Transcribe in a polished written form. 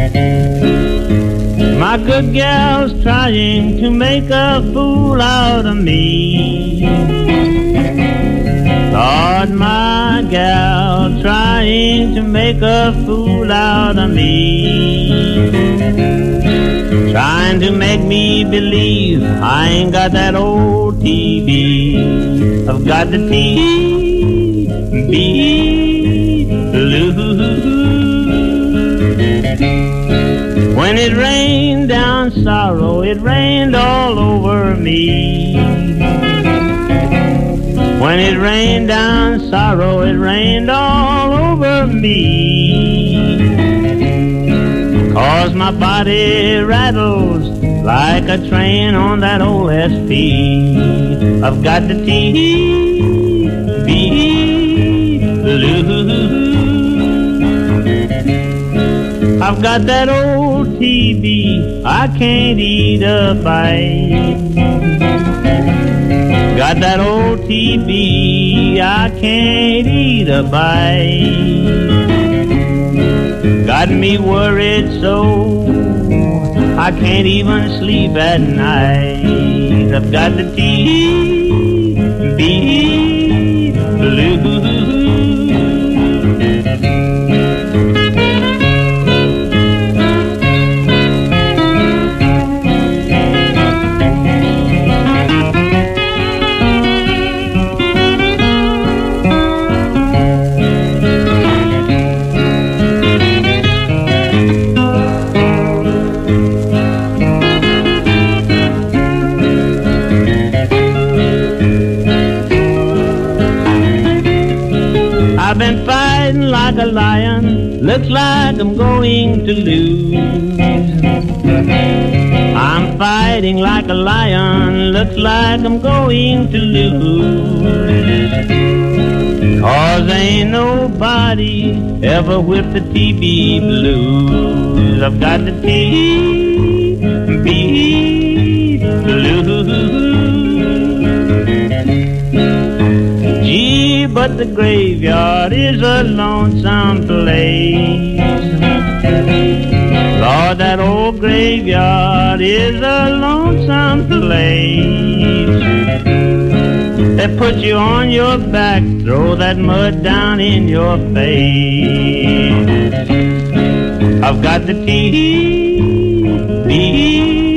My good gal's trying to make a fool out of me. Lord, my gal trying to make a fool out of me. Trying to make me believe I ain't got that old TB. I've got the TB blues. When it rained down sorrow, it rained all over me. When it rained down sorrow, it rained all over me. 'Cause my body rattles like a train on that old SP. I've got the TB blues. I've got that old TB, I can't eat a bite. Got that old TB, I can't eat a bite. Got me worried so I can't even sleep at night. I've got the TB blues. I've been fighting like a lion, looks like I'm going to lose. I'm fighting like a lion, looks like I'm going to lose. 'Cause ain't nobody ever whipped the TB blues. I've got the TB blues. Gee, but the graveyard is a lonesome place. Lord, that old graveyard is a lonesome place. They put you on your back, throw that mud down in your face. I've got the TB